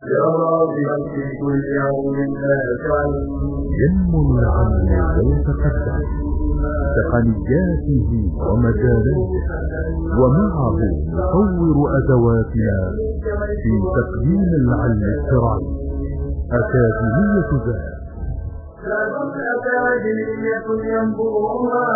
يا راغبا في كل يوم نافع ينمو العلم ويتقدم بتقنياته ومجالاته، ومعه نطور أدواتنا في تقديم العلم الشرعي. أكاديمية ذهب أكاديمية ينبوها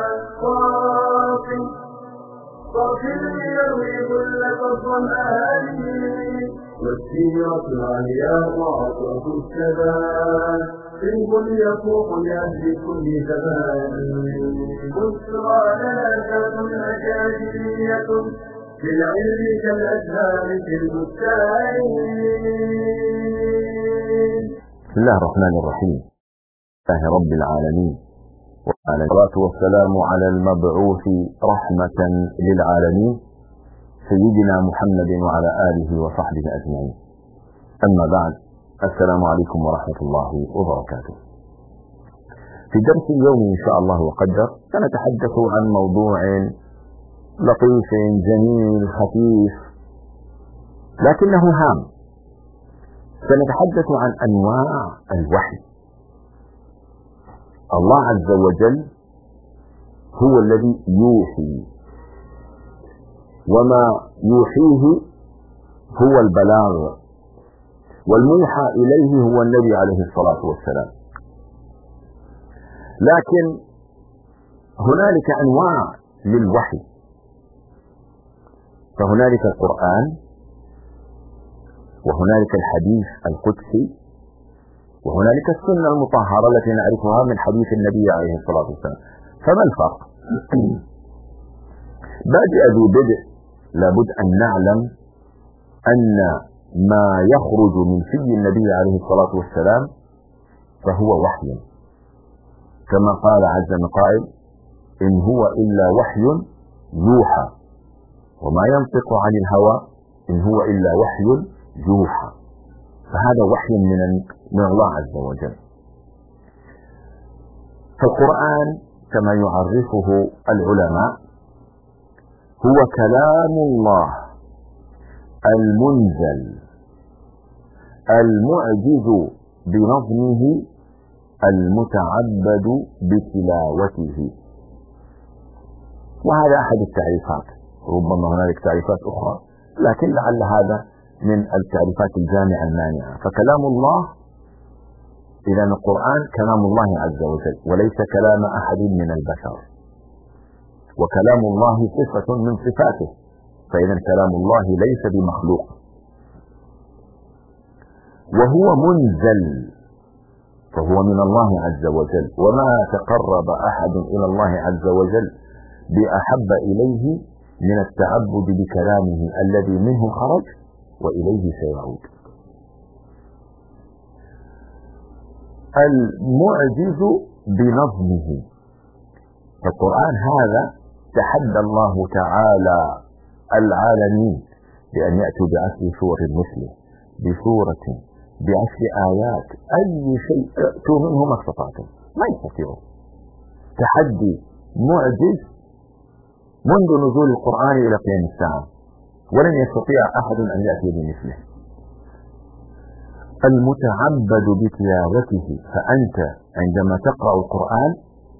صافي يروي كل فضل الأهالي، والسيرة العليا وعطرة الشباب سنب يفوق لأهل كل زمان. بشرى لنا أكاديمية بالعلم كالأزهار في البستان. بسم الله الرحمن الرحيم. لله رب العالمين، والصلاة والسلام على المبعوث رحمة للعالمين سيدنا محمد وعلى آله وصحبه أجمعين. أما بعد، السلام عليكم ورحمة الله وبركاته. في درس اليوم إن شاء الله وقدر سنتحدث عن موضوع لطيف جميل خفيف لكنه هام. سنتحدث عن أنواع الوحي. الله عز وجل هو الذي يوحي، وما يوحيه هو البلاغ، والموحى إليه هو النبي عليه الصلاة والسلام. لكن هنالك أنواع للوحي، فهنالك القرآن، وهنالك الحديث القدسي، وهنالك السنة المطهرة التي نعرفها من حديث النبي عليه الصلاة والسلام. فما الفرق؟ بادئ ذو بدء لابد أن نعلم أن ما يخرج من في النبي عليه الصلاة والسلام فهو وحي، كما قال عز من قائل: إن هو إلا وحي يوحى وما ينطق عن الهوى إن هو إلا وحي يوحى. فهذا وحي من الله عز وجل. فالقرآن كما يعرفه العلماء هو كلام الله المنزل المعجز بنظمه المتعبد بتلاوته. وهذا أحد التعريفات، ربما هنالك تعريفات أخرى، لكن لعل هذا من التعريفات الجامعة المانعة. فكلام الله، إذا القرآن كلام الله عز وجل وليس كلام أحد من البشر، وكلام الله صفة من صفاته، فإذا كلام الله ليس بمخلوق. وهو منزل، فهو من الله عز وجل، وما تقرب أحد إلى الله عز وجل بأحب إليه من التعبد بكلامه الذي منه خرج وإليه سيعود. المعجز بنظمه، فالقرآن هذا تحدى الله تعالى العالمين بأن يأتوا بعشر سور مثله، بسورة، بعشر آيات، أي شيء ائتوا منه ما استطعتم، ما يستطيعون. تحدي معجز منذ نزول القرآن إلى قيام الساعة، ولن يستطيع أحد أن يأتي بمثله. المتعبد بتلاوته، فأنت عندما تقرأ القرآن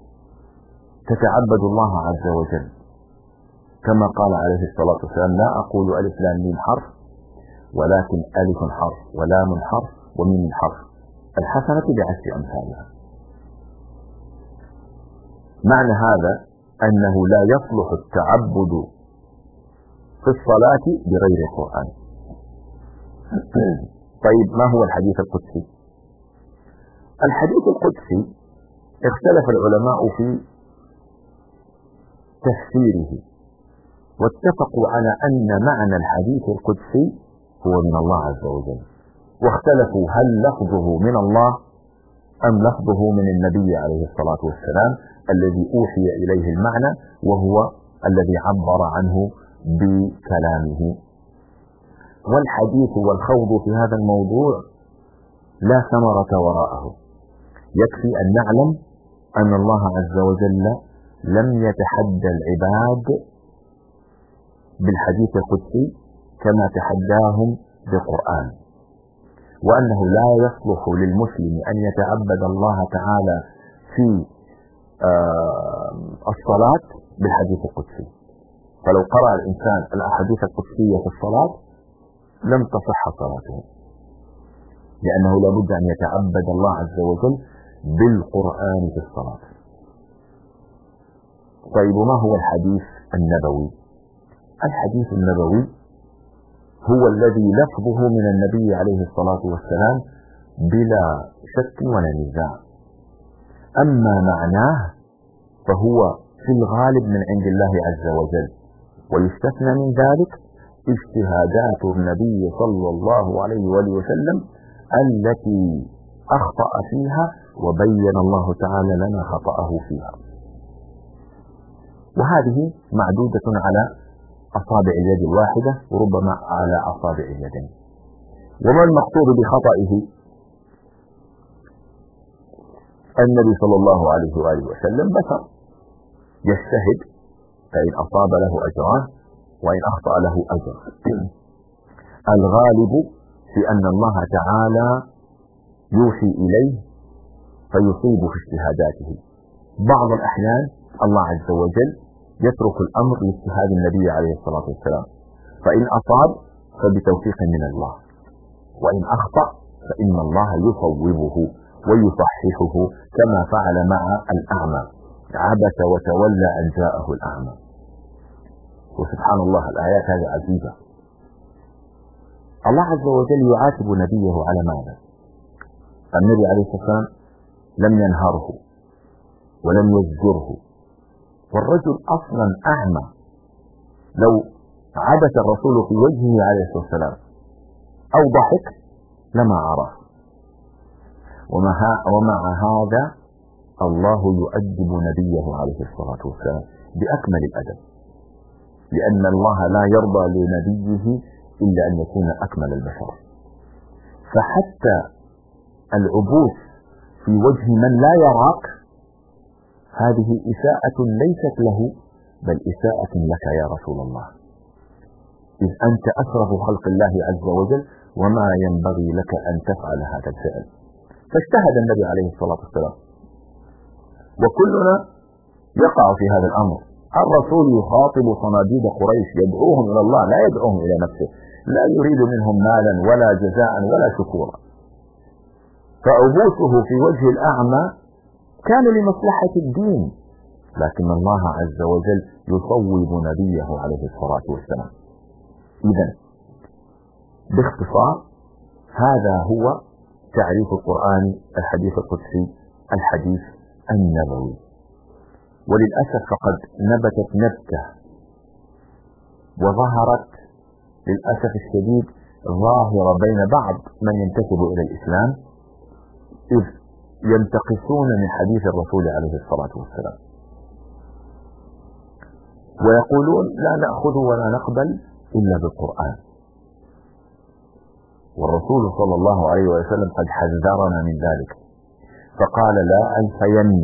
تتعبد الله عز وجل، كما قال عليه الصلاة والسلام: لا أقول ألف لام ميم حرف، ولكن ألف حرف ولام حرف وميم حرف، الحسنة بعشر أمثالها. معنى هذا أنه لا يصلح التعبد في الصلاة بغير القرآن. طيب، ما هو الحديث القدسي؟ الحديث القدسي اختلف العلماء في تفسيره، واتفقوا على أن معنى الحديث القدسي هو من الله عز وجل، واختلفوا هل لفظه من الله أم لفظه من النبي عليه الصلاة والسلام الذي أوحي إليه المعنى، وهو الذي عبر عنه بكلامه. والحديث والخوض في هذا الموضوع لا ثمرة وراءه. يكفي أن نعلم أن الله عز وجل لم يتحدى العباد بالحديث القدسي كما تحداهم بالقرآن، وأنه لا يصلح للمسلم أن يتعبد الله تعالى في الصلاة بالحديث القدسي. فلو قرأ الإنسان الأحاديث القدسية في الصلاة لم تصح صلاته، لأنه لا بد أن يتعبد الله عز وجل بالقرآن في الصلاة. طيب، ما هو الحديث النبوي؟ الحديث النبوي هو الذي لفظه من النبي عليه الصلاة والسلام بلا شك ولا نزاع، أما معناه فهو في الغالب من عند الله عز وجل، ويستثنى من ذلك اجتهادات النبي صلى الله عليه وآله وسلم التي أخطأ فيها وبين الله تعالى لنا خطأه فيها، وهذه معدودة على أصابع اليد الواحدة وربما على أصابع اليدين. وما المقصود بخطئه؟ النبي صلى الله عليه وآله وسلم بشر يجتهد، فإن أصاب له أجران وإن أخطأ له أجر. الغالب في أن الله تعالى يوحي إليه فيصيب في اجتهاداته. بعض الأحيان الله عز وجل يترك الأمر لاجتهاد النبي عليه الصلاة والسلام، فإن أصاب فبتوفيق من الله، وإن أخطأ فإن الله يصوبه ويصححه، كما فعل مع الأعمى، عبس وتولى أن جاءه الأعمى. وسبحان الله، الآيات هذه عجيبة. الله عز وجل يعاتب نبيه على ماذا؟ النبي عليه الصلاة والسلام لم ينهره ولم يزجره، والرجل أصلا أعمى، لو عبس الرسول في وجهه عليه الصلاة والسلام أو ضحك لما عرف. ومع هذا الله يؤدب نبيه عليه الصلاة والسلام بأكمل الأدب، لأن الله لا يرضى لنبيه إلا أن يكون أكمل البشر. فحتى العبوس في وجه من لا يراك هذه إساءة ليست له، بل إساءة لك يا رسول الله، إذ أنت أشرف خلق الله عز وجل، وما ينبغي لك أن تفعل هذا الفعل. فاجتهد النبي عليه الصلاة والسلام، وكلنا يقع في هذا الأمر. الرسول يخاطب صناديد قريش، يدعوهم إلى الله، لا يدعوهم إلى نفسه، لا يريد منهم مالا ولا جزاء ولا شكورا. فعبوسه في وجه الأعمى كان لمصلحة الدين، لكن الله عز وجل يصوب نبيه عليه الصلاة والسلام. إذن باختصار هذا هو تعريف القرآن الحديث القدسي الحديث النبوي. وللأسف فقد نبتت نبتة وظهرت للأسف الشديد ظاهرة بين بعض من ينتسب إلى الإسلام، إذ ينتقصون من حديث الرسول عليه الصلاة والسلام ويقولون لا نأخذ ولا نقبل إلا بالقرآن. والرسول صلى الله عليه وسلم قد حذرنا من ذلك، فقال لا ألفين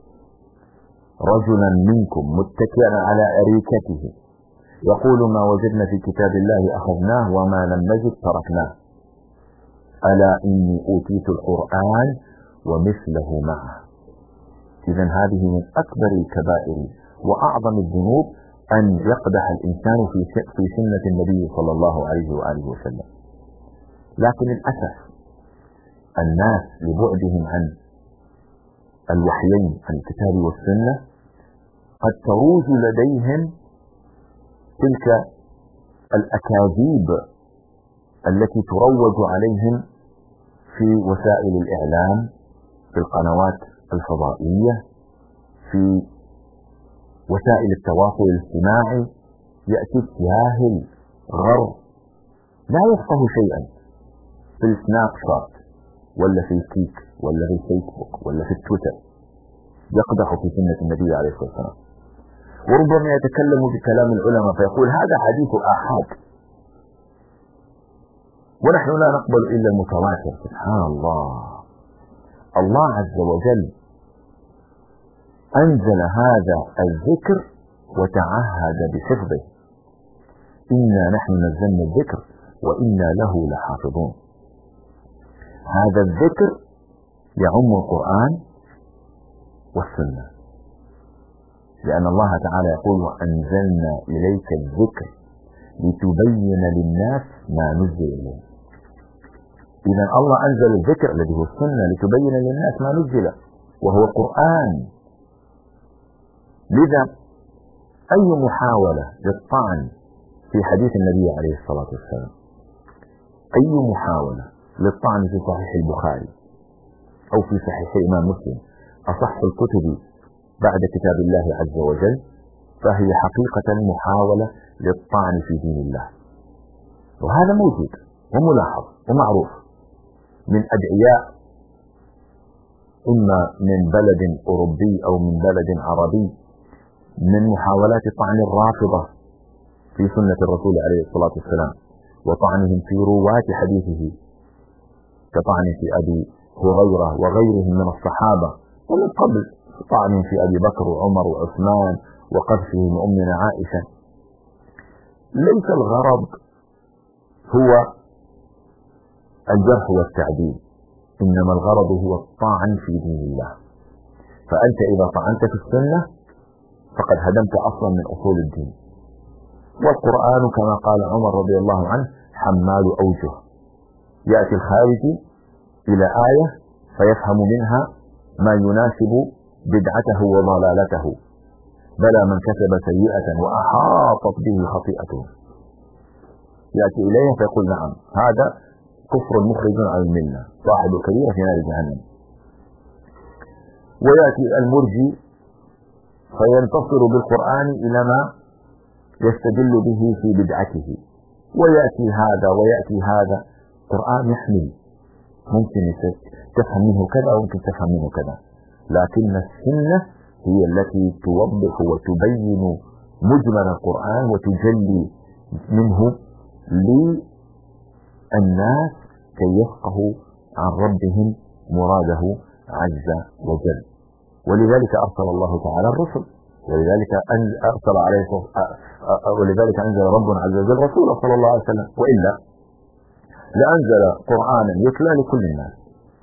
رجلا منكم متكئا على أريكته يقول ما وجدنا في كتاب الله أخذناه وما لم نجد تركناه، ألا إني أوتيت القرآن ومثله معه. إذن هذه من أكبر الكبائر وأعظم الذنوب أن يقدح الإنسان في سنة النبي صلى الله عليه وآله وسلم. لكن للأسف الناس لبعدهم عن الوحيين، عن الكتاب والسنة، قد تروج لديهم تلك الأكاذيب التي تروج عليهم في وسائل الإعلام، في القنوات الفضائية، في وسائل التواصل الاجتماعي. يأتي جاهل غرب لا يفقه شيئا في السناب شات ولا في الكيك ولا في الفيسبوك ولا في التويتر، يقدح في سنة النبي عليه الصلاة والسلام، وربما يتكلم بكلام العلماء فيقول هذا حديث آحاد ونحن لا نقبل إلا المتواتر. سبحان الله، الله عز وجل أنزل هذا الذكر وتعهد بحفظه، إنا نحن نزلنا الذكر وإنا له لحافظون. هذا الذكر يعم القرآن والسنة، لأن الله تعالى يقول وأنزلنا إليك الذكر لتبين للناس ما نزل إليه. إذا الله أنزل الذكر الذي هو السنة لتبين للناس ما نزل، وهو القرآن. لذا أي محاولة للطعن في حديث النبي عليه الصلاة والسلام، أي محاولة للطعن في صحيح البخاري أو في صحيح الإمام مسلم أصح الكتب بعد كتاب الله عز وجل، فهي حقيقة محاولة للطعن في دين الله. وهذا موجود وملاحظ ومعروف من أدعياء إما من بلد أوروبي أو من بلد عربي، من محاولات طعن الرافضة في سنة الرسول عليه الصلاة والسلام وطعنهم في رواة حديثه كطعن في أبي هريرة وغيرهم من الصحابة، ومن قبل طعنهم في أبي بكر وعمر وعثمان وقذفهم أمنا عائشة. ليس الغرض هو الجرح والتعديل، إنما الغرض هو الطعن في دين الله. فأنت إذا طعنت في السنة فقد هدمت أصلا من أصول الدين. والقرآن كما قال عمر رضي الله عنه حمال أوجه، يأتي الخارجي إلى آية فيفهم منها ما يناسب بدعته وضلالته، بلى من كسب سيئة وأحاطت به خطيئته، يأتي إليه فيقول نعم هذا كفر مخرج عن الملة صاحب كبيرة في نار جهنم. ويأتي المرجي فينتصر بالقرآن إلى ما يستدل به في بدعته، ويأتي هذا ويأتي هذا. القرآن يحمل، ممكن تفهم منه كذا وممكن تفهم منه كذا، لكن السنة هي التي توضح وتبين مجمل القرآن وتجلي منه للناس كي يفقهوا عن ربهم مراده عز وجل. ولذلك أرسل الله تعالى الرسل، ولذلك أنزل ربنا عز وجل رسوله صلى الله عليه وسلم، وإلا لأنزل قرآنا يتلى لكل الناس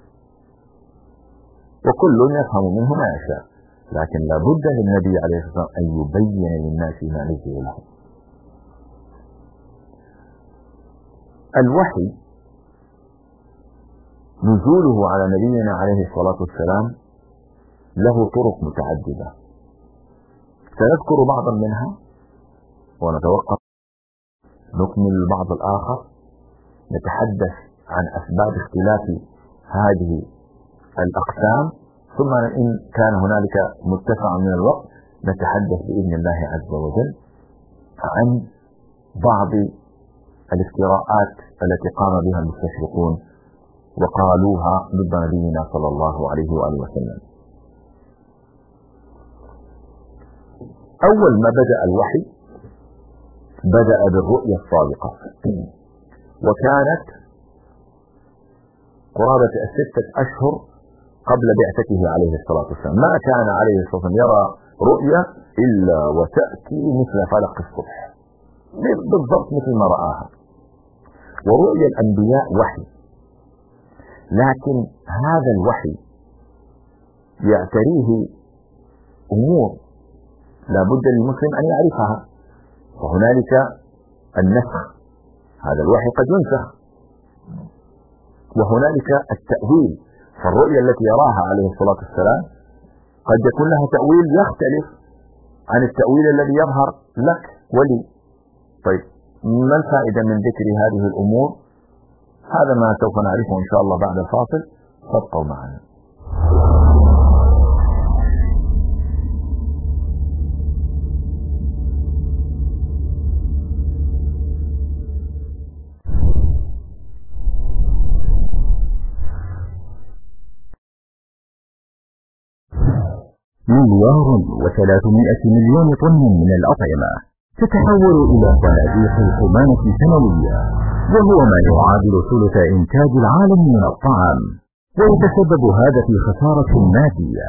وكل يفهم منه ما يشاء، لكن لابد للنبي عليه الصلاة والسلام أن يبين للناس ما نزل لهم. الوحي نزوله على نبينا عليه الصلاة والسلام له طرق متعددة، سنذكر بعضا منها ونتوقف نكمل البعض الآخر، نتحدث عن أسباب اختلاف هذه الأقسام، ثم إن كان هنالك متسع من الوقت نتحدث بإذن الله عز وجل عن بعض الافتراءات التي قام بها المستشرقون وقالوها ضد نبينا صلى الله عليه وآله وسلم. أول ما بدأ الوحي بدأ بالرؤيا الصادقة، وكانت قرابة 6 أشهر قبل بعثته عليه الصلاة والسلام. ما كان عليه الصلاة والسلام يرى رؤيا إلا وتأتي مثل فلق الصبح بالضبط مثل ما رآها. ورؤيا الأنبياء وحي، لكن هذا الوحي يعتريه أمور لا بد للمسلم أن يعرفها، وهنالك النسخ، هذا الوحي قد ينسخ، وهنالك التأويل، فالرؤيا التي يراها عليه الصلاة والسلام قد يكون لها تأويل يختلف عن التأويل الذي يظهر لك ولي. طيب ما الفائدة من ذكر هذه الأمور؟ هذا ما سوف نعرفه إن شاء الله بعد الفاصل، فابقوا معنا. $1,300,000,000 طن من الأطعمة تتحول إلى صناديق القمامة سنويا، وهو ما يعادل ثلث إنتاج العالم من الطعام، ويتسبب هذا في خسارة مادية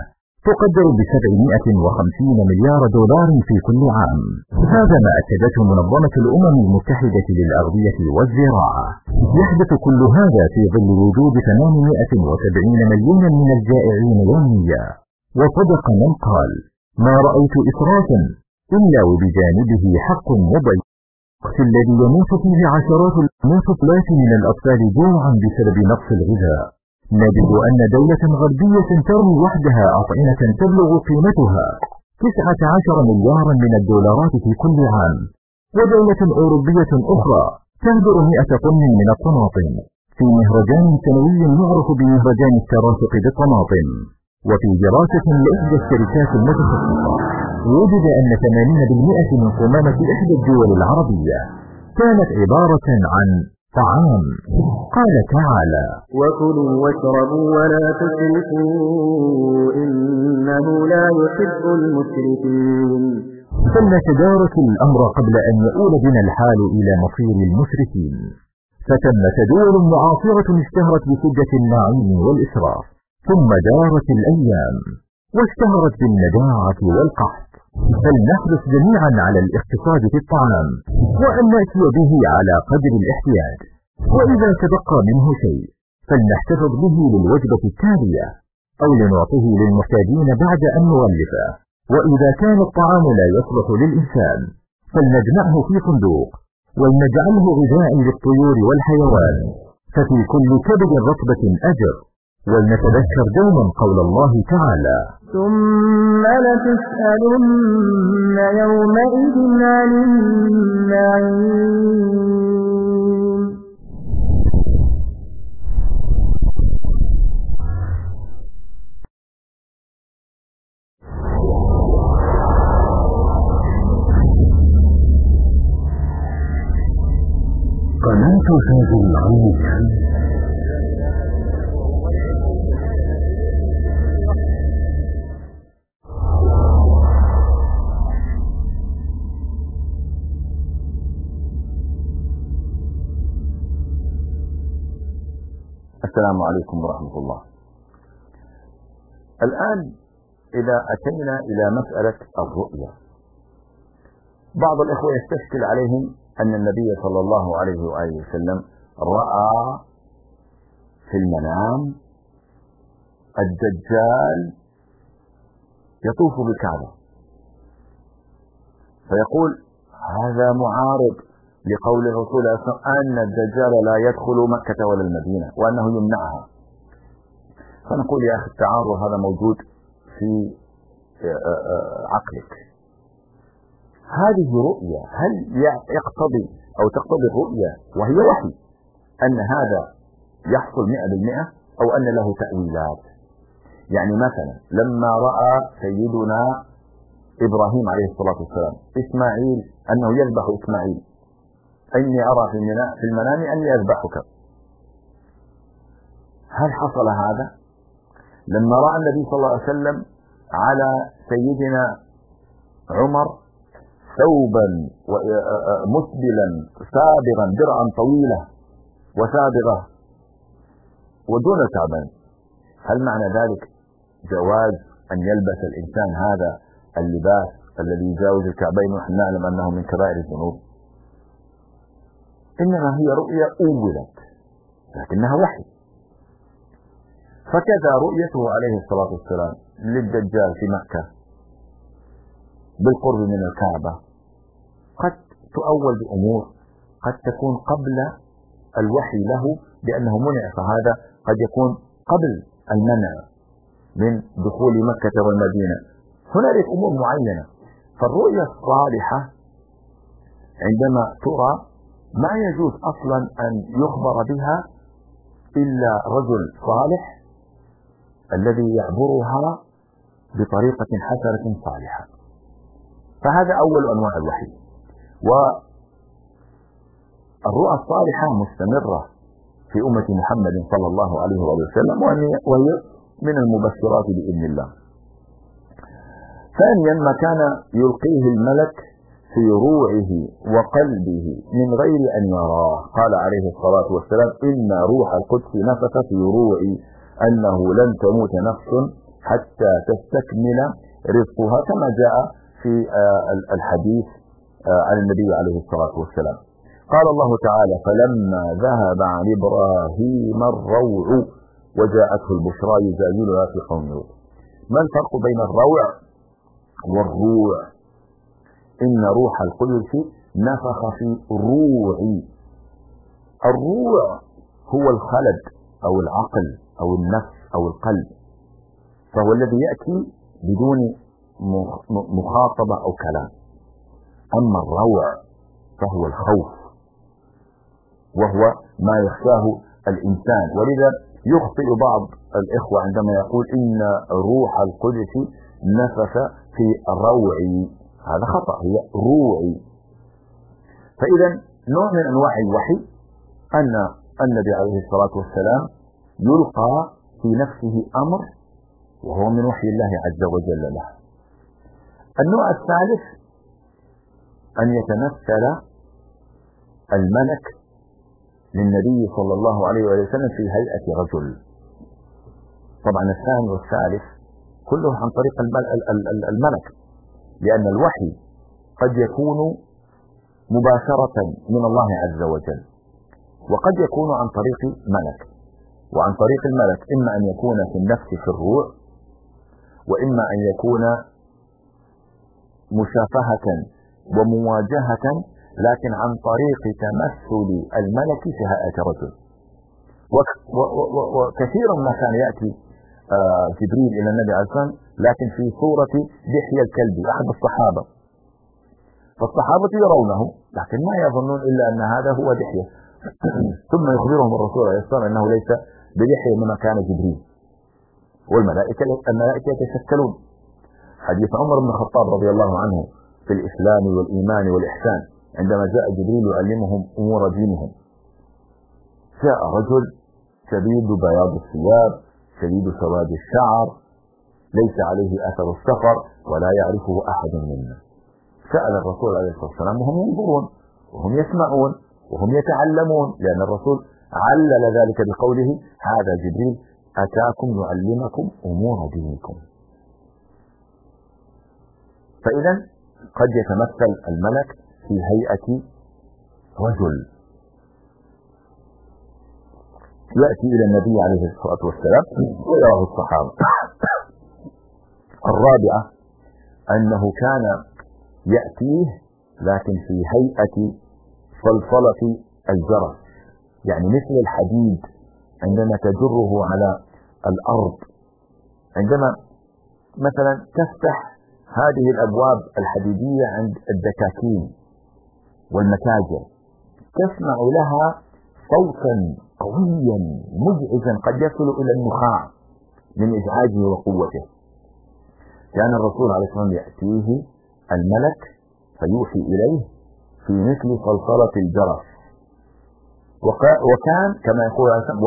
تقدر ب750 مليار دولار في كل عام. هذا ما أكدته منظمة الأمم المتحدة للأغذية والزراعة. يحدث كل هذا في ظل وجود 870 مليونا من الجائعين يوميا. وصدق من قال: ما رأيت إسرافا إلا وبجانبه حق مضيق، الذي يموت فيه عشرات الموت من الأطفال جوعا بسبب نقص الغذاء. نجد أن دولة غربية ترمي وحدها أطعمة تبلغ قيمتها 19 مليارا من الدولارات في كل عام، ودولة أوروبية أخرى تهدر 100 طن من الطماطم في مهرجان سنوي يعرف بمهرجان الترافق بالطماطم. وفي دراسة لإحدى الشركات المتخصصة وجد أن 80% من قمامة إحدى الدول العربية كانت عبارة عن طعام. قال تعالى: وكلوا واشربوا ولا تسرفوا إنه لا يحب المسرفين. فلنتدارك الأمر قبل أن يؤول بنا الحال إلى مصير المسرفين. فتمت دول معاصرة اشتهرت بسجة النعيم والإسراف، ثم دارت الأيام واشتهرت بالمجاعة والقحط. فلنحرص جميعا على الاقتصاد في الطعام، وأن نأتي به على قدر الاحتياج، وإذا تبقى منه شيء فلنحتفظ به للوجبة التالية أو لنعطيه للمحتاجين بعد أن نغلفه. وإذا كان الطعام لا يصلح للإنسان فلنجمعه في صندوق ولنجعله غذاء للطيور والحيوان، ففي كل كبد رطبة أجر. ولنتذكر دوما قول الله تعالى: ثم لتسألن يومئذ عن النعيم. قناة تاج العين. السلام عليكم ورحمة الله. الآن إذا أتينا إلى مسألة الرؤية، بعض الإخوة يستشكل عليهم أن النبي صلى الله عليه وآله وسلم رأى في المنام الدجال يطوف بالكعبة، فيقول هذا معارض لقول الرسول أن الدجال لا يدخل مكة ولا المدينة وأنه يمنعها. فنقول يا أخي التعارض هذا موجود في عقلك. هذه رؤية، هل يقتضي أو تقتضي الرؤية وهي وحي أن هذا يحصل 100% أو أن له تأويلات؟ يعني مثلا لما رأى سيدنا إبراهيم عليه الصلاة والسلام إسماعيل أنه يذبح إسماعيل، إني أرى في المنام أني أذبحك، هل حصل هذا؟ لما رأى النبي صلى الله عليه وسلم على سيدنا عمر ثوبا مسبلا سابغا درعا طويلة وسابغة ودون تعبان، هل معنى ذلك جواز أن يلبس الإنسان هذا اللباس الذي يجاوز الكعبين ونحن نعلم أنه من كبائر الذنوب؟ إنما هي رؤيا أولت لكنها وحي. فكذا رؤيته عليه الصلاة والسلام للدجال في مكة بالقرب من الكعبة قد تؤول بأمور قد تكون قبل الوحي له بأنه منع، فهذا قد يكون قبل المنع من دخول مكة والمدينة. هنالك أمور معينة. فالرؤيا الصالحة عندما ترى ما يجوز أصلا أن يخبر بها إلا رجل صالح الذي يعبرها بطريقة حسنة صالحة. فهذا أول أنواع الوحي. والرؤى الصالحة مستمرة في أمة محمد صلى الله عليه وسلم، وهي من المبشرات بإذن الله. ثانيا ما كان يلقيه الملك في روعه وقلبه من غير أن يراه. قال عليه الصلاة والسلام: إن روح القدس نفث في روعي أنه لن تموت نفس حتى تستكمل رزقها، كما جاء في الحديث عن النبي عليه الصلاة والسلام. قال الله تعالى: فلما ذهب عن إبراهيم الروع وجاءته البشرى يجادلنا في قوم لوط. ما الفرق بين الروع والروع؟ إن روح القدس نفخ في روعي. الروع هو الخلد أو العقل أو النفس أو القلب، فهو الذي يأتي بدون مخاطبة أو كلام. أما الروع فهو الخوف، وهو ما يخشاه الإنسان. ولذا يخطئ بعض الإخوة عندما يقول إن روح القدس نفخ في روعي، هذا خطأ، هي روعي. فإذا نوع من أنواع الوحي أن النبي عليه الصلاة والسلام يلقى في نفسه أمر وهو من وحي الله عز وجل له. النوع الثالث أن يتمثل الملك للنبي صلى الله عليه وسلم في هيئة رجل. طبعا الثاني والثالث كله عن طريق الملك، لأن الوحي قد يكون مباشرة من الله عز وجل، وقد يكون عن طريق ملك. وعن طريق الملك إما أن يكون في النفس في الروح، وإما أن يكون مشافهة ومواجهة، لكن عن طريق تمثل الملك في هيئة رجل. وكثيرا ما كان يأتي جبريل إلى النبي عليه الصلاة والسلام لكن في صورة دحية الكلب أحد الصحابة، فالصحابة يرونه لكن ما يظنون إلا أن هذا هو دحية ثم يخبرهم الرسول عليه الصلاة والسلام أنه ليس بدحية مما كان جبريل، والملائكة يتشكلون. حديث عمر بن الخطاب رضي الله عنه في الإسلام والإيمان والإحسان عندما جاء جبريل يعلمهم أمور دينهم، جاء رجل شديد بياض الثياب شديد سواد الشعر ليس عليه أثر السفر ولا يعرفه أحد منا. سأل الرسول عليه الصلاة والسلام وهم ينظرون وهم يسمعون وهم يتعلمون، لأن الرسول علل ذلك بقوله: هذا جبريل أتاكم يعلمكم أمور دينكم. فإذا قد يتمثل الملك في هيئة رجل يأتي إلى النبي عليه الصلاة والسلام ويراه الصحابة. الرابعة أنه كان يأتيه لكن في هيئة صلصلة الجرس، يعني مثل الحديد عندما تجره على الأرض، عندما مثلا تفتح هذه الأبواب الحديدية عند الدكاكين والمتاجر تسمع لها صوتا قويا مزعجا قد يصل إلى النخاع من إزعاجه وقوته. كان الرسول عليه الصلاة والسلام يأتيه الملك فيوحي إليه في مثل صلصلة الجرس، وكان كما يقول عليه الصلاة والسلام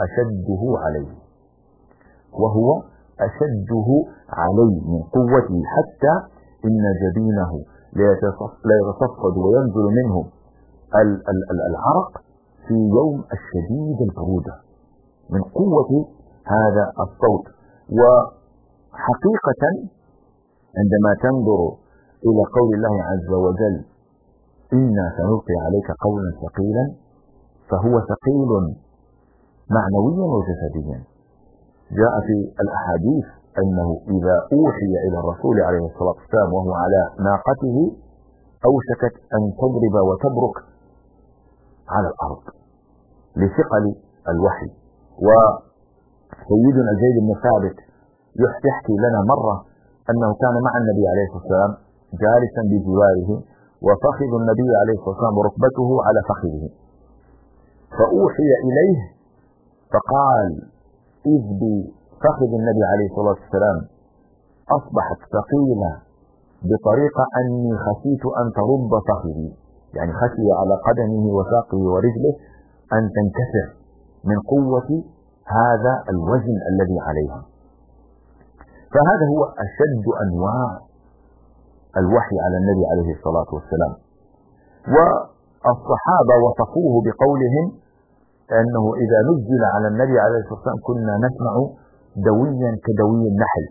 وهو أشده عليه من قوته، حتى إن جبينه لا يتصفد وينزل منه العرق في يوم الشديد البرودة من قوة هذا الصوت. وحقيقة عندما تنظر إلى قول الله عز وجل: إنا سنلقي عليك قولا ثقيلا، فهو ثقيل معنويا وجسديا. جاء في الأحاديث أنه إذا أوحي إلى الرسول عليه الصلاة والسلام وهو على ناقته أوشكت أن تضرب وتبرك على الأرض لثقل الوحي. وسيدنا زيد بن ثابت يحكي لنا مرة أنه كان مع النبي عليه الصلاة والسلام جالسا بجواره، وفخذ النبي عليه الصلاة والسلام وركبته على فخذه، فأوحي إليه فقال: إذ بفخذ النبي عليه الصلاة والسلام أصبحت ثقيلة بطريقة أني خشيت أن ترد فخذي، يعني خشي على قدمه وساقه ورجله أن تنكسر من قوة هذا الوزن الذي عليها. فهذا هو أشد أنواع الوحي على النبي عليه الصلاة والسلام. والصحابة وصفوه بقولهم أنه إذا نزل على النبي عليه الصلاة والسلام كنا نسمع دويا كدوي النحل.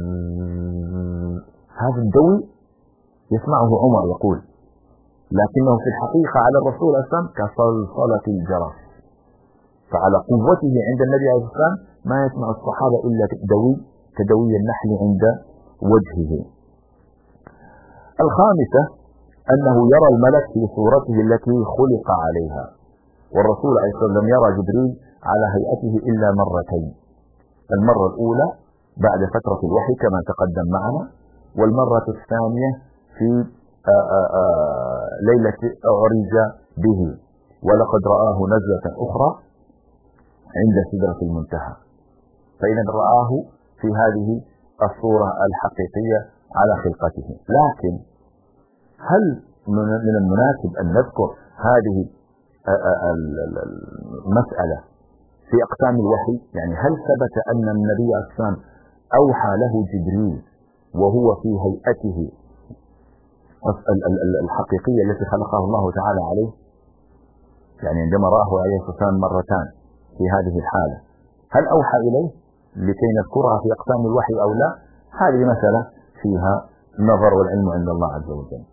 هذا الدوي يسمعه عمر يقول، لكنه في الحقيقة على الرسول صلى الله عليه وسلم كصلصلة الجرس، فعلى قوته عند النبي عليه الصلاة والسلام ما يسمع الصحابة إلا دوي كدوي النحل عند وجهه. الخامسة أنه يرى الملك في صورته التي خلق عليها، والرسول عليه الصلاة والسلام يرى جبريل على هيئته إلا مرتين، المرة الأولى بعد فترة الوحي كما تقدم معنا، والمرة الثانية في ليلة أعرج به، ولقد رآه نزلة أخرى عند سدرة المنتهى. فإذا رآه في هذه الصورة الحقيقية على خلقته. لكن هل من المناسب أن نذكر هذه المسألة في أقسام الوحي؟ يعني هل ثبت أن النبي صلى الله عليه وسلم أوحى له جبريل وهو في هيئته الحقيقية التي خلقه الله تعالى عليه؟ يعني عندما رآه عليه الصلاة والسلام مرتان في هذه الحالة، هل أوحى إليه لكي نذكرها في أقسام الوحي أو لا؟ هذه مسألة فيها نظر والعلم عند الله عز وجل.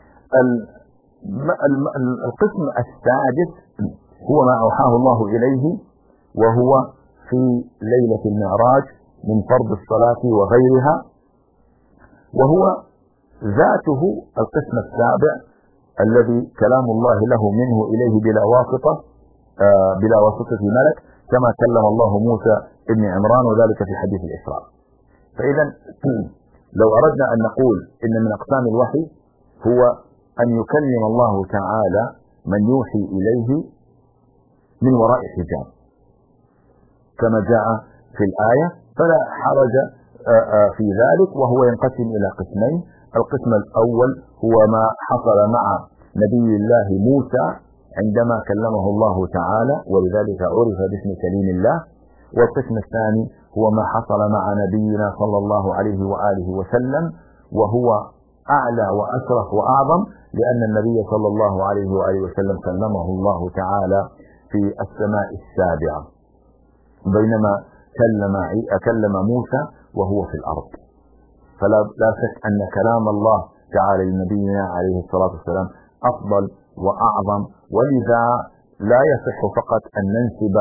القسم السادس هو ما أوحاه الله إليه وهو في ليلة المعراج من فرض الصلاة وغيرها، وهو ذاته القسم السابع الذي كلام الله له منه إليه بلا واسطة ملك، كما كلم الله موسى ابن عمران، وذلك في حديث الإسراء. فإذا لو أردنا أن نقول إن من أقسام الوحي هو أن يكلم الله تعالى من يوحي إليه من وراء حجاب كما جاء في الآية، فلا حرج في ذلك، وهو ينقسم إلى قسمين. القسم الأول هو ما حصل مع نبي الله موسى عندما كلمه الله تعالى، ولذلك عرف باسم كليم الله. والقسم الثاني هو ما حصل مع نبينا صلى الله عليه وآله وسلم، وهو أعلى وأشرف وأعظم، لأن النبي صلى الله عليه وآله وسلم كلمه الله تعالى في السماء السابعة، بينما كلم موسى وهو في الأرض. فلا شك أن كلام الله تعالى لنبينا عليه الصلاة والسلام أفضل وأعظم، ولذا لا يصح فقط أن ننسب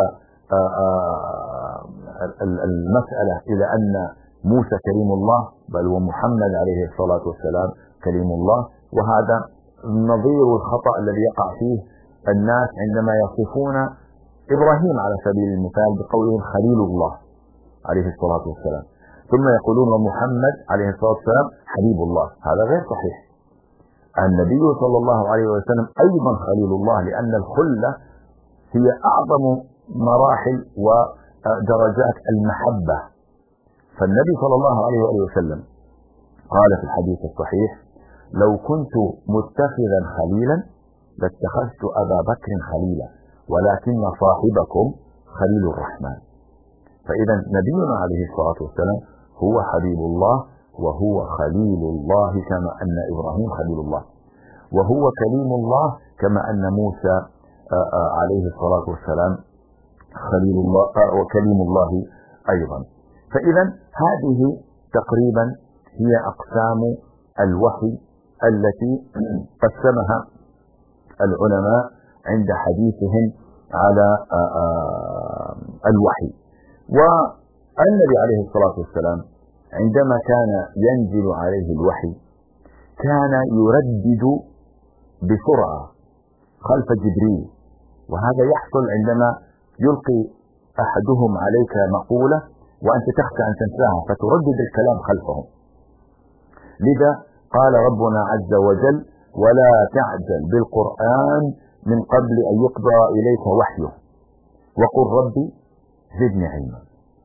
المسألة إلى أن موسى كليم الله، بل ومحمد عليه الصلاة والسلام كليم الله. وهذا نظير الخطأ الذي يقع فيه الناس عندما يصفون إبراهيم على سبيل المثال بقولهم خليل الله عليه الصلاة والسلام، ثم يقولون محمد عليه الصلاة والسلام حبيب الله. هذا غير صحيح. النبي صلى الله عليه وسلم أيضا خليل الله، لأن الخلة هي أعظم مراحل ودرجات المحبة. فالنبي صلى الله عليه وسلم قال في الحديث الصحيح: لو كنت متخذا خليلا لاتخذت أبا بكر خليلا، ولكن صاحبكم خليل الرحمن. فإذا نبينا عليه الصلاة والسلام هو حبيب الله وهو خليل الله، كما أن إبراهيم خليل الله، وهو كليم الله كما أن موسى عليه الصلاة والسلام خليل الله وكليم الله أيضا. فإذا هذه تقريبا هي أقسام الوحي التي قسمها العلماء عند حديثهم على الوحي. والنبي عليه الصلاة والسلام عندما كان ينزل عليه الوحي كان يردد بسرعة خلف جبريل، وهذا يحصل عندما يلقي أحدهم عليك مقولة وأنت تخشى أن تنساها فتردد الكلام خلفهم. لذا قال ربنا عز وجل: ولا تعجل بالقرآن من قبل أن يقضى إليك وحيه وقل ربي زدني علما.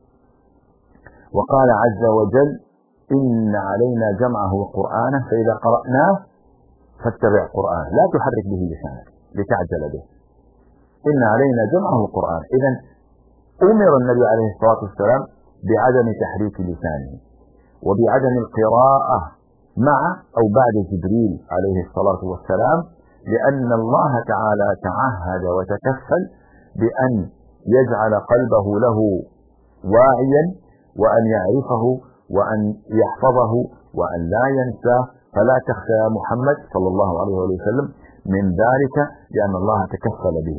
وقال عز وجل: إن علينا جمعه وقرآنه فإذا قرأناه فاتبع قرآنه لا تحرك به لسانك لتعجل به، إن علينا جمعه وقرآنه. إذا أمر النبي عليه الصلاة والسلام بعدم تحريك لسانه وبعدم القراءة مع أو بعد جبريل عليه الصلاة والسلام، لأن الله تعالى تعهد وتكفل بأن يجعل قلبه له واعيا وأن يعرفه وأن يحفظه وأن لا ينساه. فلا تخشى يا محمد صلى الله عليه وسلم من ذلك، لأن الله تكفل به.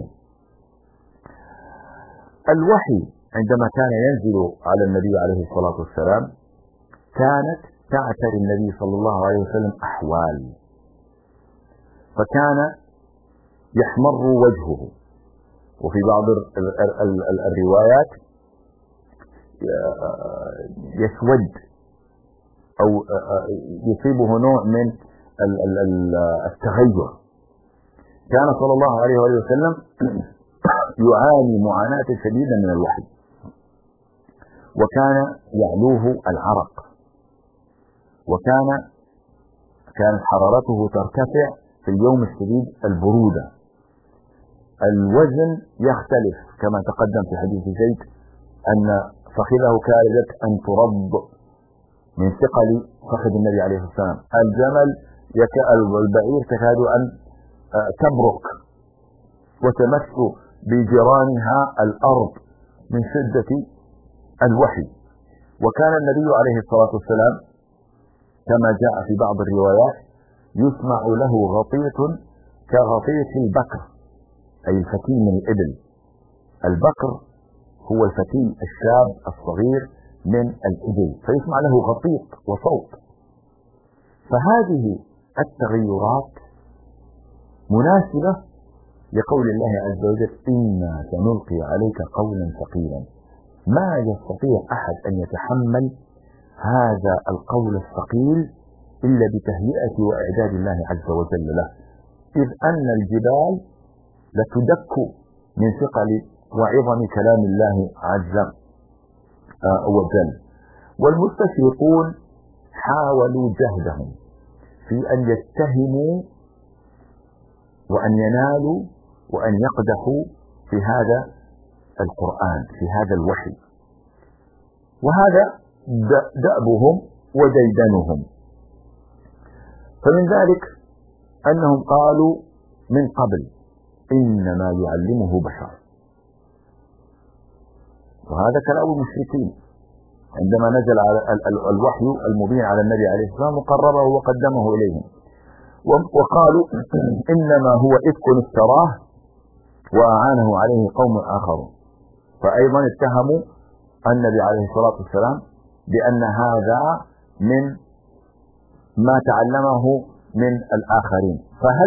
الوحي عندما كان ينزل على النبي عليه الصلاة والسلام كانت تعتري النبي صلى الله عليه وسلم أحوال، فكان يحمر وجهه، وفي بعض الروايات يسود أو يصيبه نوع من التغير. كان صلى الله عليه وسلم يعاني معاناة شديدة من الوحي، وكان يعلوه العرق، كانت حرارته ترتفع في اليوم الشديد البرودة. الوزن يختلف كما تقدم في حديث زيد أن فخذه كادت أن ترض من ثقل فخذ النبي عليه الصلاة والسلام. الجمل البعير تكاد أن تبرك وتمس بجيرانها الأرض من شدة الوحي. وكان النبي عليه الصلاة والسلام كما جاء في بعض الروايات يسمع له غطية كغطية البكر، أي الفتيل من الإبل. البكر هو الفتيل الشاب الصغير من الإبل، فيسمع له غطيط وصوت. فهذه التغيرات مناسبة لقول الله عز وجل: إنا سنلقي عليك قولا ثقيلا. ما يستطيع أحد أن يتحمل هذا القول الثقيل إلا بتهيئة وإعداد الله عز وجل له، إذ أن الجبال لتدك من ثقل وعظم كلام الله عز وجل. والمستشرقون حاولوا جهدهم في أن يتهموا وأن ينالوا وأن يقدحوا في هذا القرآن، في هذا الوحي، وهذا دأبهم وديدنهم. فمن ذلك أنهم قالوا من قبل: إنما يعلمه بشر. وهذا كلام المشركين عندما نزل على الوحي المبين على النبي عليه الصلاة والسلام وقربه وقدمه إليهم، وقالوا إنما هو إفك افتراه وأعانه عليه قوم آخرون. فأيضا اتهموا النبي عليه الصلاة والسلام بأن هذا من ما تعلمه من الآخرين. فهل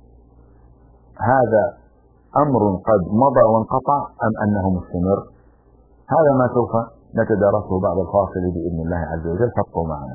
هذا أمر قد مضى وانقطع أم أنه مستمر؟ هذا ما سوف نتدارسه بعد الفاصل بإذن الله عز وجل، فابقوا معنا.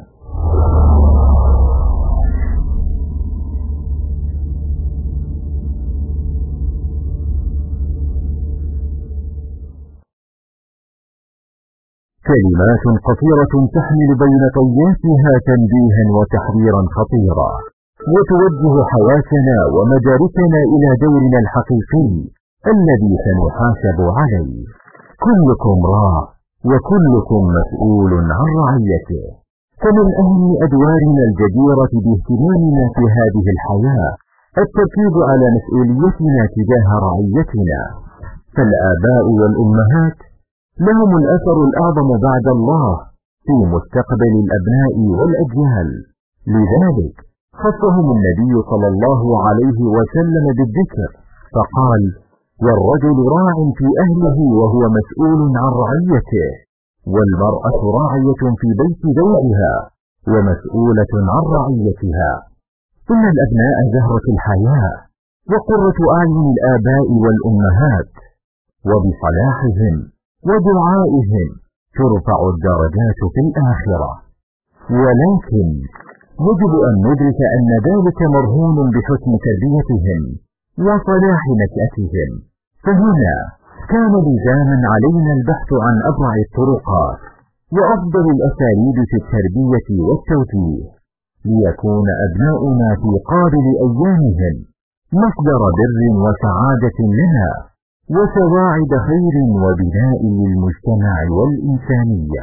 كلمات قصيرة تحمل بين طياتها تنبيها وتحذيرا خطيرا، وتوجه حواسنا ومداركنا إلى دورنا الحقيقي الذي سنحاسب عليه. كلكم راع وكلكم مسؤول عن رعيته. فمن أهم أدوارنا الجديرة باهتمامنا في هذه الحياة التركيز على مسؤوليتنا تجاه رعيتنا. فالآباء والأمهات لهم الأثر الأعظم بعد الله في مستقبل الأبناء والأجيال. لذلك خصهم النبي صلى الله عليه وسلم بالذكر، فقال: والرجل راع في أهله وهو مسؤول عن رعيته، والمرأة راعية في بيت زوجها ومسؤولة عن رعيتها. إن الأبناء زهرة الحياة وقرة أعين الآباء والأمهات، وبصلاحهم ودعائهم ترفع الدرجات في الآخرة. ولكن يجب أن ندرك أن ذلك مرهون بحسن تربيتهم وصلاح نشأتهم. فهنا كان لزاما علينا البحث عن أبرع الطرقات وأفضل الأساليب في التربية والتوجيه، ليكون أبناؤنا في قابل أيامهم مصدر بر وسعادة لنا وسواعد خير وبناء للمجتمع والإنسانية.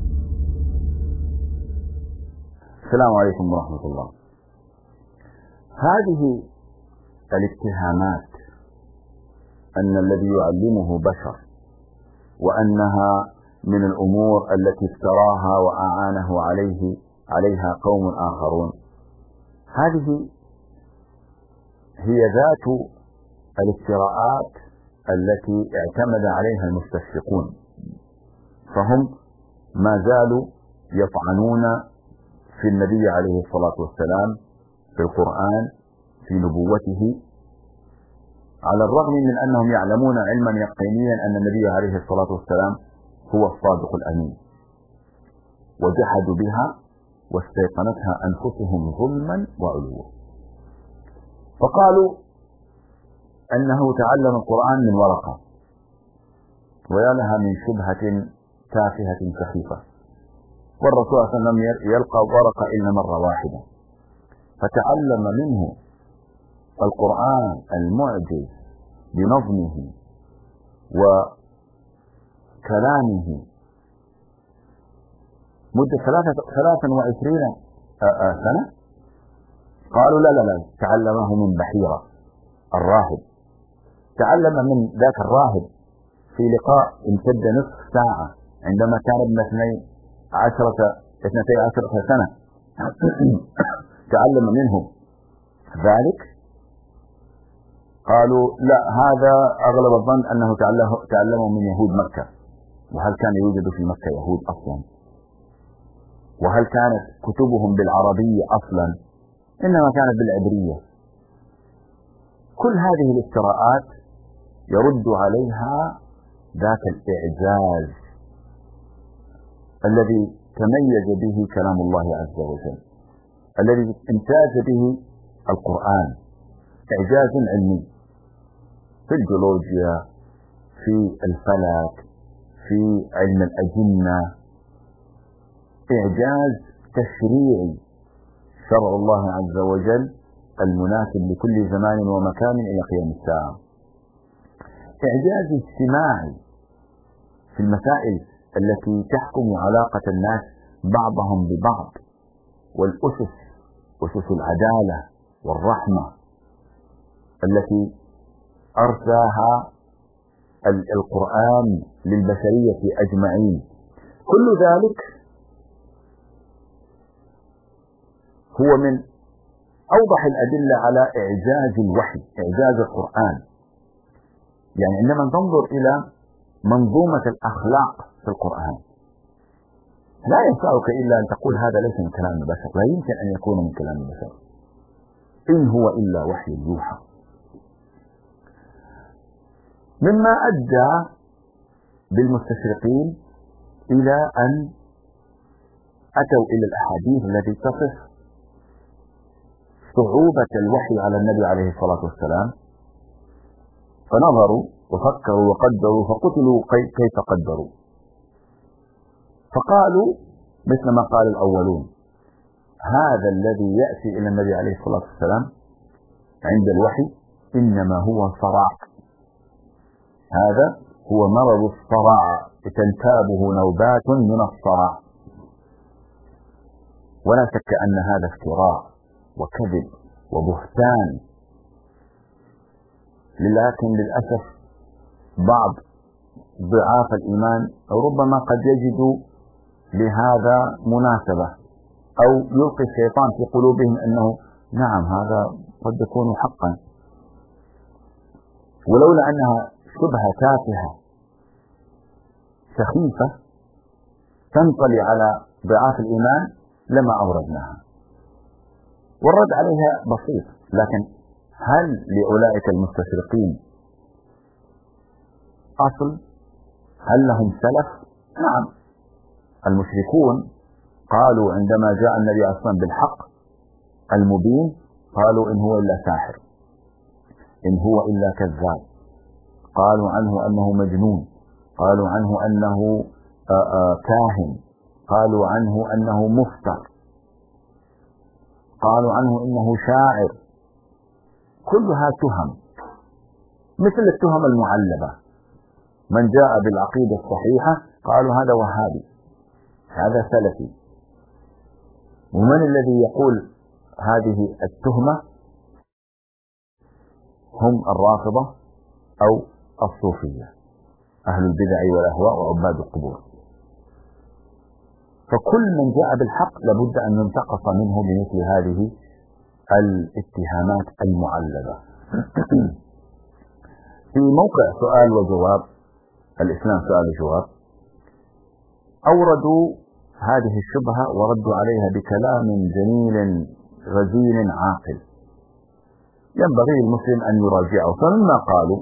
السلام عليكم ورحمة الله. هذه الاتهامات أن الذي يعلمه بشر وأنها من الأمور التي افتراها وأعانه عليها قوم آخرون، هذه هي ذات الافتراءات التي اعتمد عليها المستشرقون، فهم ما زالوا يطعنون في النبي عليه الصلاة والسلام، في القرآن، في نبوته، على الرغم من أنهم يعلمون علما يقينيا أن النبي عليه الصلاة والسلام هو الصادق الأمين، وجحدوا بها واستيقنتها أنفسهم ظلما وعلوا، فقالوا أنه تعلم القرآن من ورقة، ويا لها من شبهة تافهة سخيفة، والرسول صلى الله عليه وسلم يلقى ورقة إلا مرة واحدة، فتعلم منه القرآن المعجز بنظمه وكلامه مدة 23 سنة. قالوا لا تعلمه من بحيرة الراهب، تعلم من ذاك الراهب في لقاء امتد نصف ساعة عندما كان ابن 12 سنة تعلم منه ذلك. قالوا لا، هذا أغلب الظن أنه تعلمه من يهود مكة، وهل كان يوجد في مكة يهود أصلا؟ وهل كانت كتبهم بالعربية أصلا؟ إنما كانت بالعبرية. كل هذه الافتراءات يرد عليها ذاك الإعجاز الذي تميز به كلام الله عز وجل، الذي امتاز به القرآن، إعجاز علمي في الجيولوجيا، في الفلك، في علم الأجنة، إعجاز تشريعي، شرع الله عز وجل المناسب لكل زمان ومكان إلى قيام الساعة، إعجاز اجتماعي في المسائل التي تحكم علاقة الناس بعضهم ببعض، والأسس، أسس العدالة والرحمة التي أرساها القرآن للبشرية أجمعين. كل ذلك هو من أوضح الأدلة على إعجاز الوحي، إعجاز القرآن. يعني عندما تنظر إلى منظومة الأخلاق في القرآن لا يسعك إلا أن تقول هذا ليس من كلام البشر، لا يمكن أن يكون من كلام البشر، إن هو إلا وحي يوحى. مما أدى بالمستشرقين إلى أن أتوا إلى الأحاديث التي تصف صعوبة الوحي على النبي عليه الصلاة والسلام، فنظروا وفكروا وقدروا فقتلوا كيف قدروا، فقالوا مثل ما قال الأولون: هذا الذي يأتي إلى النبي عليه الصلاة والسلام عند الوحي إنما هو صرع، هذا هو مرض الصرع، تنتابه نوبات من الصرع. ولا شك أن هذا افتراء وكذب وبهتان، لكن للأسف بعض ضعاف الإيمان ربما قد يجدوا لهذا مناسبة، أو يلقي الشيطان في قلوبهم أنه نعم هذا قد يكون حقا، ولولا أنها شبهة تافهة سخيفة تنطلي على ضعاف الإيمان لما أوردناها. والرد عليها بسيط، لكن هل لأولئك المستشرقين أصل؟ هل لهم سلف؟ نعم، المشركون قالوا عندما جاء النبي عليه الصلاة والسلام بالحق المبين قالوا إن هو إلا ساحر، إن هو إلا كذاب، قالوا عنه أنه مجنون، قالوا عنه أنه كاهن، قالوا عنه أنه مفتر، قالوا عنه إنه شاعر. كلها تهم مثل التهم المعلبة. من جاء بالعقيدة الصحيحة قالوا هذا وهابي، هذا سلفي. ومن الذي يقول هذه التهمة؟ هم الرافضة أو الصوفية، أهل البدع والأهواء وعباد القبور. فكل من جاء بالحق لابد أن ينتقص منه بمثل هذه الاتهامات المعلبة. في موقع سؤال وجواب، الإسلام سؤال وجواب، أوردوا هذه الشبهة وردوا عليها بكلام جميل غزير عاقل ينبغي المسلم أن يراجعه. فمما قالوا: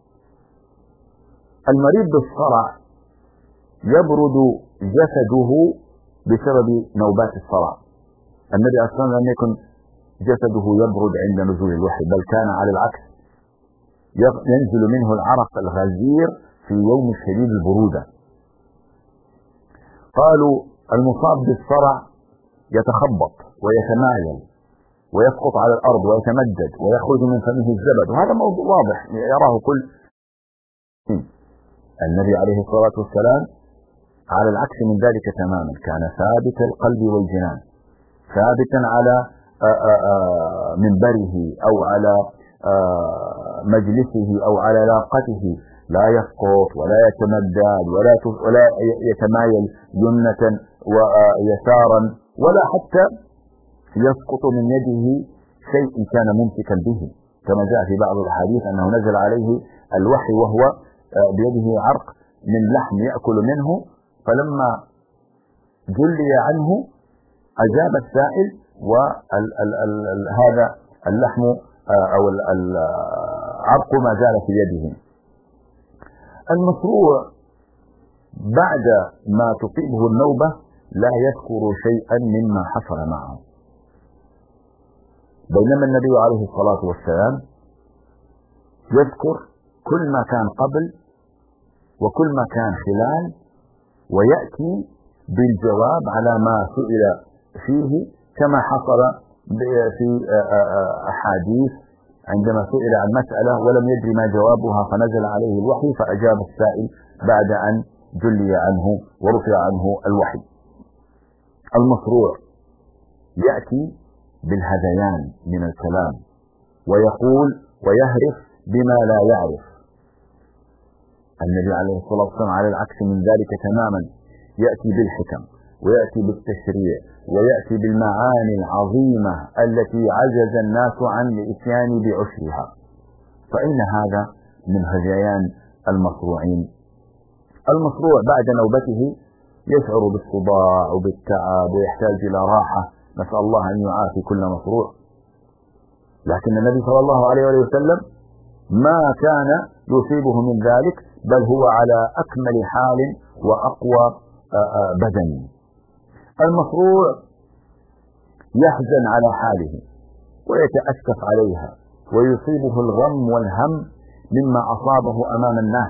المريض بالصرع يبرد جسده بسبب نوبات الصرع. النبي أصلا لم يكن جسده يبرد عند نزول الوحي، بل كان على العكس ينزل منه العرق الغزير في يوم شديد البرودة. قالوا: المصاب بالصرع يتخبط ويتمايل ويسقط على الأرض ويتمدد ويخرج من فمه الزبد، وهذا موضوع واضح يراه كل. النبي عليه الصلاة والسلام على العكس من ذلك تماما، كان ثابت القلب والجنان، ثابتا على منبره أو على مجلسه أو على لاقته، لا يسقط ولا يتمدد ولا يتمايل يمنة ويسارا، ولا حتى يسقط من يده شيء كان ممسكا به، كما جاء في بعض الأحاديث أنه نزل عليه الوحي وهو بيده عرق من لحم يأكل منه، فلما جلي عنه أجاب السائل وهذا اللحم أو العرق ما زال في يده. المشروع بعد ما تصيبه النوبة لا يذكر شيئا مما حصل معه، بينما النبي عليه الصلاة والسلام يذكر كل ما كان قبل وكل ما كان خلال، ويأتي بالجواب على ما سئل فيه، كما حصل في أحاديث عندما سئل عن مسألة ولم يدري ما جوابها فنزل عليه الوحي فأجاب السائل بعد أن جلي عنه ورفع عنه الوحي. المشروع يأتي بالهذيان من الكلام ويقول ويهرف بما لا يعرف. النبي عليه الصلاة والسلام على العكس من ذلك تماما، يأتي بالحكم ويأتي بالتشريع ويأتي بالمعاني العظيمة التي عجز الناس عن الإتيان بعشرها. فإن هذا من هذيان المشروعين. المشروع بعد نوبته يشعر بالصداع وبالتعب ويحتاج إلى راحة، نسأل الله أن يعافي كل مشروع، لكن النبي صلى الله عليه وسلم ما كان يصيبه من ذلك، بل هو على أكمل حال وأقوى بدن. المشروع يحزن على حاله ويتأسف عليها ويصيبه الغم والهم مما أصابه أمام الناس،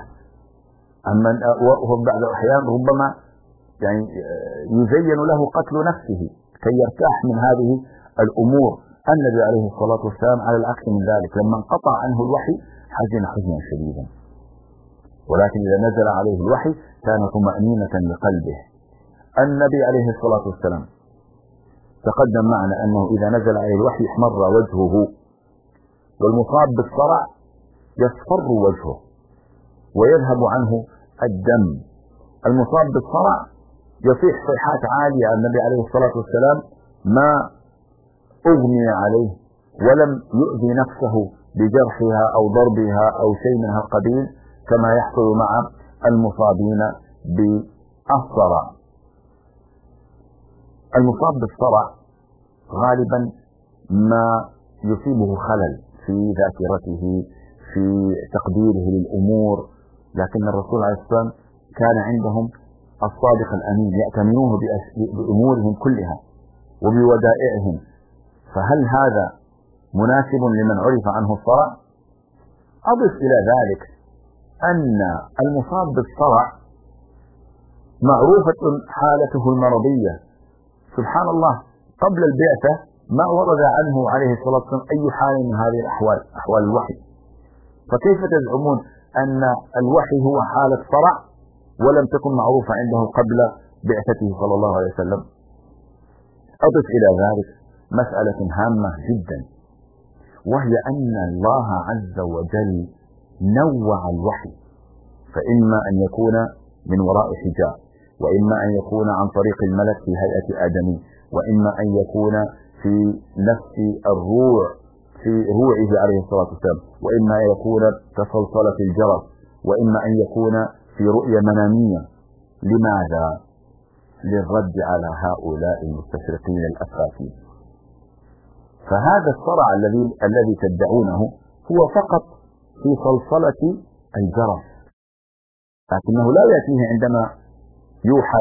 وهو بعض الأحيان ربما يعني يزين له قتل نفسه كي يرتاح من هذه الأمور. النبي عليه الصلاة والسلام على العكس من ذلك، لما انقطع عنه الوحي حزن حزنا شديدا، ولكن إذا نزل عليه الوحي كان طمأنينة لقلبه. النبي عليه الصلاة والسلام تقدم معنا أنه إذا نزل عليه الوحي احمر وجهه، والمصاب بالصرع يصفر وجهه ويذهب عنه الدم. المصاب بالصرع يصيح صيحات عالية، النبي عليه الصلاة والسلام ما أغمي عليه ولم يؤذي نفسه بجرحها أو ضربها أو شيء من هالقبيل كما يحصل مع المصابين بالصرع. المصاب بالصرع غالبا ما يصيبه خلل في ذاكرته في تقديره للأمور، لكن الرسول عليه الصلاة والسلام كان عندهم الصادق الأمين يأتمنوه بأمورهم كلها وبودائعهم. فهل هذا مناسب لمن عرف عنه الصرع؟ أضف إلى ذلك أن المصاب بالصرع معروفة حالته المرضية، سبحان الله، قبل البعثة ما ورد عنه عليه الصلاة والسلام أي حال من هذه الأحوال، أحوال الوحي، فكيف تزعمون أن الوحي هو حالة صرع ولم تكن معروفة عنده قبل بعثته صلى الله عليه وسلم؟ أضف إلى ذلك مسألة هامة جدا، وهي أن الله عز وجل نوع الوحي، فإما أن يكون من وراء حجاب، وإما أن يكون عن طريق الملك في هيئة آدمي، وإما أن يكون في نفس الروح في روعه عليه الصلاة والسلام، وإما أن يكون كصلصلة الجرس، وإما أن يكون في رؤية منامية. لماذا؟ للرد على هؤلاء المستشرقين الأفاكين. فهذا الصرع الذي تدعونه هو فقط في صلصلة الجرس، لكنه لا يأتيه عندما يوحى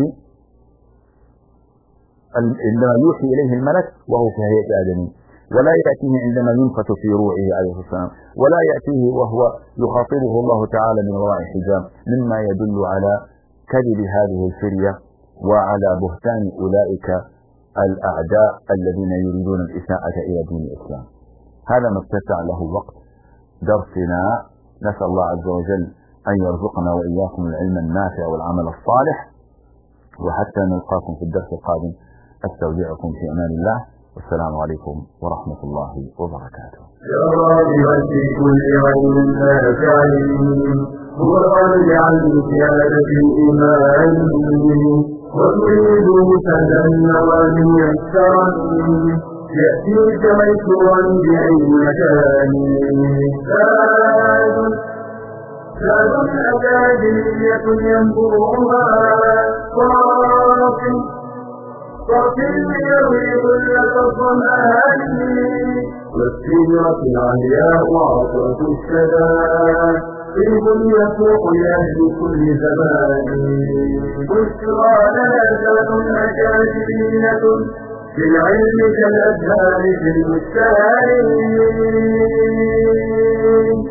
إليه الملك وهو في هيئة آدمي، ولا يأتيه عندما ينفث في روعه عليه السلام، ولا يأتيه وهو يخاطبه الله تعالى من وراء حجاب، مما يدل على كذب هذه الفرية وعلى بهتان أولئك الأعداء الذين يريدون الإساءة إلى دين الإسلام. هذا ما اتسع له وقت درسنا. نسأل الله عز وجل أن يرزقنا وإياكم العلم النافع والعمل الصالح، وحتى نلقاكم في الدرس القادم أستودعكم في أمان الله، والسلام عليكم ورحمة الله وبركاته. يا راغبا في كل علم نافع هو الرد عن زيادة الإيمان، وتريد سهلا النوال ميسرا يأتيك ميسورا بأي مكان. زاد أكاديمية ينبوعها صافي يروي كل الظمآن، والسيرة العلياء وعطرة الشدى طيب يفوق يهدي كل زمان. بشرى لنا زاد أكاديمية في العلم كالأزهار في البستان.